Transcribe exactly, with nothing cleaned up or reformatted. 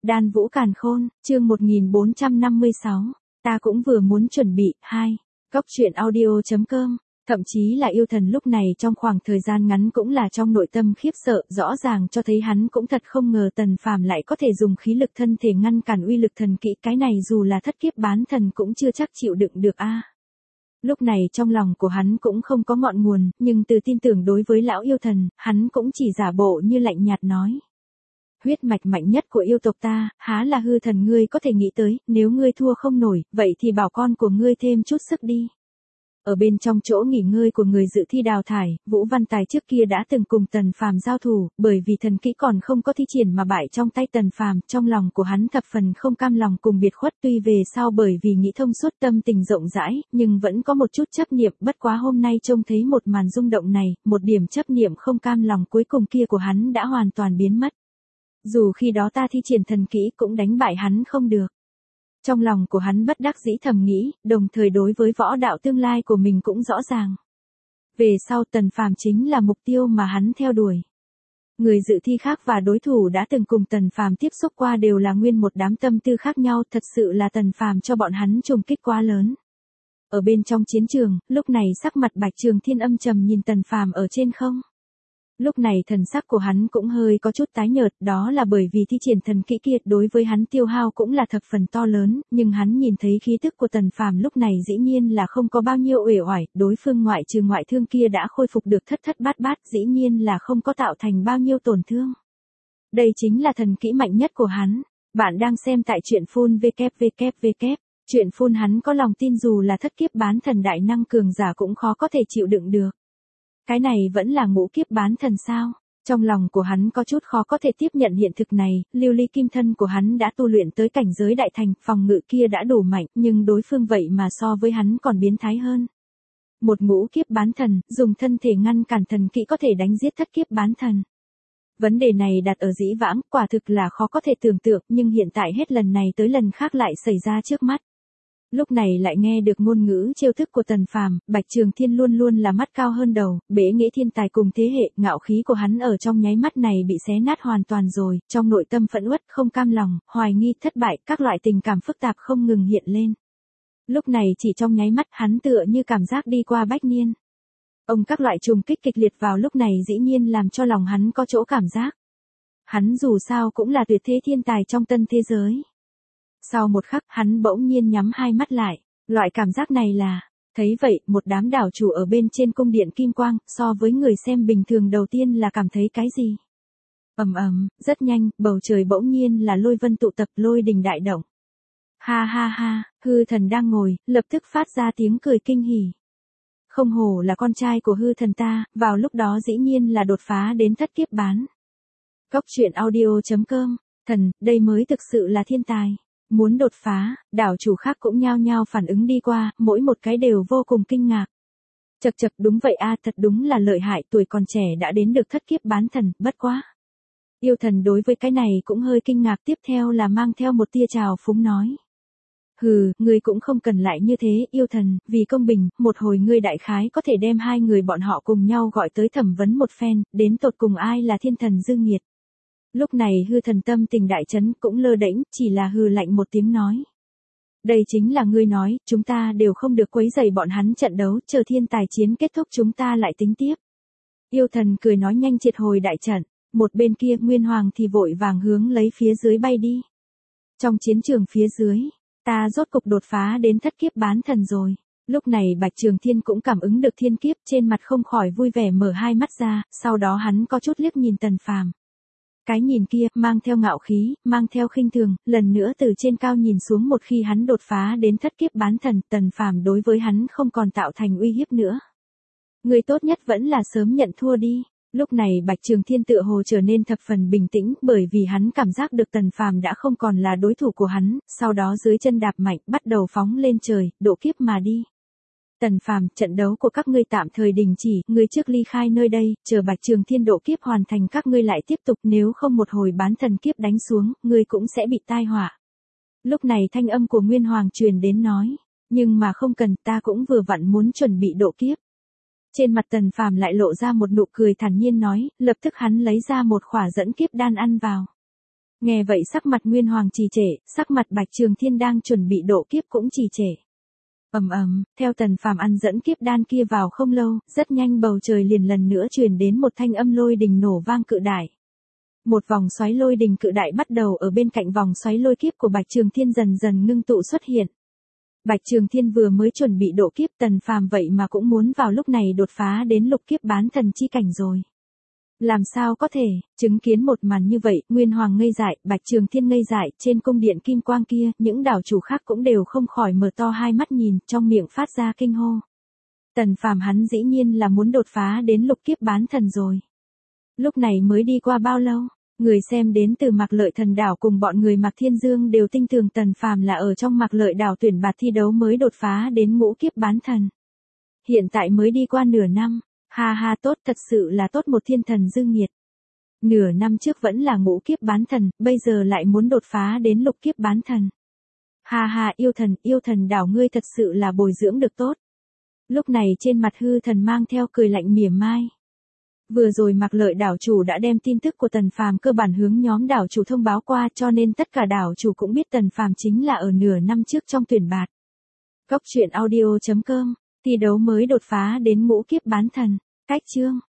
Đan Vũ Càn Khôn, chương một nghìn bốn trăm năm mươi sáu. Ta cũng vừa muốn chuẩn bị, hai. Góc truyện audio.com. Thậm chí là yêu thần lúc này trong khoảng thời gian ngắn cũng là trong nội tâm khiếp sợ, rõ ràng cho thấy hắn cũng thật không ngờ Tần Phàm lại có thể dùng khí lực thân thể ngăn cản uy lực thần kỹ, cái này dù là thất kiếp bán thần cũng chưa chắc chịu đựng được a. Lúc này trong lòng của hắn cũng không có ngọn nguồn, nhưng từ tin tưởng đối với lão yêu thần, hắn cũng chỉ giả bộ như lạnh nhạt nói. Huyết mạch mạnh nhất của yêu tộc ta, há là hư thần ngươi có thể nghĩ tới, nếu ngươi thua không nổi, vậy thì bảo con của ngươi thêm chút sức đi. Ở bên trong chỗ nghỉ ngơi của người dự thi đào thải, Vũ Văn Tài trước kia đã từng cùng Tần Phàm giao thủ, bởi vì thần kỹ còn không có thi triển mà bại trong tay Tần Phàm, trong lòng của hắn thập phần không cam lòng cùng biệt khuất, tuy về sau bởi vì nghĩ thông suốt tâm tình rộng rãi, nhưng vẫn có một chút chấp niệm, bất quá hôm nay trông thấy một màn rung động này, một điểm chấp niệm không cam lòng cuối cùng kia của hắn đã hoàn toàn biến mất. Dù khi đó ta thi triển thần kỹ cũng đánh bại hắn không được. Trong lòng của hắn bất đắc dĩ thầm nghĩ, đồng thời đối với võ đạo tương lai của mình cũng rõ ràng. Về sau Tần Phàm chính là mục tiêu mà hắn theo đuổi. Người dự thi khác và đối thủ đã từng cùng Tần Phàm tiếp xúc qua đều là nguyên một đám tâm tư khác nhau, thật sự là Tần Phàm cho bọn hắn trùng kích quá lớn. Ở bên trong chiến trường, lúc này sắc mặt Bạch Trường Thiên âm trầm nhìn Tần Phàm ở trên không. Lúc này thần sắc của hắn cũng hơi có chút tái nhợt, đó là bởi vì thi triển thần kỹ kiệt đối với hắn tiêu hao cũng là thập phần to lớn, nhưng hắn nhìn thấy khí tức của Tần Phàm lúc này dĩ nhiên là không có bao nhiêu uể oải, đối phương ngoại trừ ngoại thương kia đã khôi phục được thất thất bát bát, dĩ nhiên là không có tạo thành bao nhiêu tổn thương. Đây chính là thần kỹ mạnh nhất của hắn. Bạn đang xem tại truyện phun vê kép vê kép vê kép. Truyện phun hắn có lòng tin dù là thất kiếp bán thần đại năng cường giả cũng khó có thể chịu đựng được. Cái này vẫn là ngũ kiếp bán thần sao? Trong lòng của hắn có chút khó có thể tiếp nhận hiện thực này, lưu ly kim thân của hắn đã tu luyện tới cảnh giới đại thành, phòng ngự kia đã đủ mạnh, nhưng đối phương vậy mà so với hắn còn biến thái hơn. Một ngũ kiếp bán thần, dùng thân thể ngăn cản thần kỹ có thể đánh giết thất kiếp bán thần. Vấn đề này đặt ở dĩ vãng, quả thực là khó có thể tưởng tượng, nhưng hiện tại hết lần này tới lần khác lại xảy ra trước mắt. Lúc này lại nghe được ngôn ngữ trêu thức của Tần Phàm, Bạch Trường Thiên luôn luôn là mắt cao hơn đầu, bế nghĩa thiên tài cùng thế hệ, ngạo khí của hắn ở trong nháy mắt này bị xé nát hoàn toàn rồi, trong nội tâm phẫn uất, không cam lòng, hoài nghi, thất bại, các loại tình cảm phức tạp không ngừng hiện lên. Lúc này chỉ trong nháy mắt hắn tựa như cảm giác đi qua bách niên. Ông các loại trùng kích kịch liệt vào lúc này dĩ nhiên làm cho lòng hắn có chỗ cảm giác. Hắn dù sao cũng là tuyệt thế thiên tài trong tân thế giới. Sau một khắc, hắn bỗng nhiên nhắm hai mắt lại, loại cảm giác này là, thấy vậy, một đám đảo chủ ở bên trên cung điện kim quang, so với người xem bình thường đầu tiên là cảm thấy cái gì? Ầm ầm, rất nhanh, bầu trời bỗng nhiên là lôi vân tụ tập, lôi đình đại động. Ha ha ha, hư thần đang ngồi, lập tức phát ra tiếng cười kinh hỉ. Không hổ là con trai của hư thần ta, vào lúc đó dĩ nhiên là đột phá đến thất kiếp bán. Góc truyện audio.com, thần, đây mới thực sự là thiên tài. Muốn đột phá, đảo chủ khác cũng nhao nhao phản ứng đi qua, mỗi một cái đều vô cùng kinh ngạc. Chật chật, đúng vậy a, thật đúng là lợi hại, tuổi còn trẻ đã đến được thất kiếp bán thần, bất quá. Yêu thần đối với cái này cũng hơi kinh ngạc, tiếp theo là mang theo một tia trào phúng nói. Hừ, ngươi cũng không cần lại như thế, yêu thần, vì công bình, một hồi ngươi đại khái có thể đem hai người bọn họ cùng nhau gọi tới thẩm vấn một phen, đến tột cùng ai là thiên thần dư nghiệt. Lúc này hư thần tâm tình đại chấn cũng lơ đễnh, chỉ là hừ lạnh một tiếng nói. Đây chính là ngươi nói, chúng ta đều không được quấy rầy bọn hắn trận đấu, chờ thiên tài chiến kết thúc chúng ta lại tính tiếp. Yêu thần cười nói nhanh triệt hồi đại trận, một bên kia Nguyên Hoàng thì vội vàng hướng lấy phía dưới bay đi. Trong chiến trường phía dưới, ta rốt cục đột phá đến thất kiếp bán thần rồi. Lúc này Bạch Trường Thiên cũng cảm ứng được thiên kiếp, trên mặt không khỏi vui vẻ mở hai mắt ra, sau đó hắn có chút liếc nhìn Tần Phàm. Cái nhìn kia, mang theo ngạo khí, mang theo khinh thường, lần nữa từ trên cao nhìn xuống một khi hắn đột phá đến thất kiếp bán thần, Tần Phàm đối với hắn không còn tạo thành uy hiếp nữa. Người tốt nhất vẫn là sớm nhận thua đi. Lúc này Bạch Trường Thiên tựa hồ trở nên thập phần bình tĩnh, bởi vì hắn cảm giác được Tần Phàm đã không còn là đối thủ của hắn, sau đó dưới chân đạp mạnh, bắt đầu phóng lên trời, độ kiếp mà đi. Tần Phàm, trận đấu của các ngươi tạm thời đình chỉ, ngươi trước ly khai nơi đây, chờ Bạch Trường Thiên độ kiếp hoàn thành các ngươi lại tiếp tục, nếu không một hồi bán thần kiếp đánh xuống, ngươi cũng sẽ bị tai họa. Lúc này thanh âm của Nguyên Hoàng truyền đến nói, nhưng mà không cần, ta cũng vừa vặn muốn chuẩn bị độ kiếp. Trên mặt Tần Phàm lại lộ ra một nụ cười thản nhiên nói, lập tức hắn lấy ra một khỏa dẫn kiếp đan ăn vào. Nghe vậy sắc mặt Nguyên Hoàng trì trệ, sắc mặt Bạch Trường Thiên đang chuẩn bị độ kiếp cũng trì trệ. Ầm ầm, theo Tần Phàm ăn dẫn kiếp đan kia vào không lâu, rất nhanh bầu trời liền lần nữa truyền đến một thanh âm lôi đình nổ vang cự đại. Một vòng xoáy lôi đình cự đại bắt đầu ở bên cạnh vòng xoáy lôi kiếp của Bạch Trường Thiên dần dần ngưng tụ xuất hiện. Bạch Trường Thiên vừa mới chuẩn bị độ kiếp, Tần Phàm vậy mà cũng muốn vào lúc này đột phá đến lục kiếp bán thần chi cảnh rồi. Làm sao có thể, chứng kiến một màn như vậy, Nguyên Hoàng ngây dại, Bạch Trường Thiên ngây dại, trên cung điện kim quang kia, những đảo chủ khác cũng đều không khỏi mở to hai mắt nhìn, trong miệng phát ra kinh hô. Tần Phàm hắn dĩ nhiên là muốn đột phá đến lục kiếp bán thần rồi. Lúc này mới đi qua bao lâu, người xem đến từ Mạc Lợi Thần đảo cùng bọn người Mạc Thiên Dương đều tin tưởng Tần Phàm là ở trong Mạc Lợi đảo tuyển bạt thi đấu mới đột phá đến ngũ kiếp bán thần. Hiện tại mới đi qua nửa năm. Ha ha, tốt, thật sự là tốt một thiên thần dương nhiệt. Nửa năm trước vẫn là ngũ kiếp bán thần, bây giờ lại muốn đột phá đến lục kiếp bán thần. Ha ha, yêu thần, yêu thần đảo ngươi thật sự là bồi dưỡng được tốt. Lúc này trên mặt hư thần mang theo cười lạnh mỉa mai. Vừa rồi Mạc Lợi đảo chủ đã đem tin tức của Tần Phàm cơ bản hướng nhóm đảo chủ thông báo qua, cho nên tất cả đảo chủ cũng biết Tần Phàm chính là ở nửa năm trước trong tuyển bạt. Góc truyện audio chấm com, thi đấu mới đột phá đến ngũ kiếp bán thần. Cách chương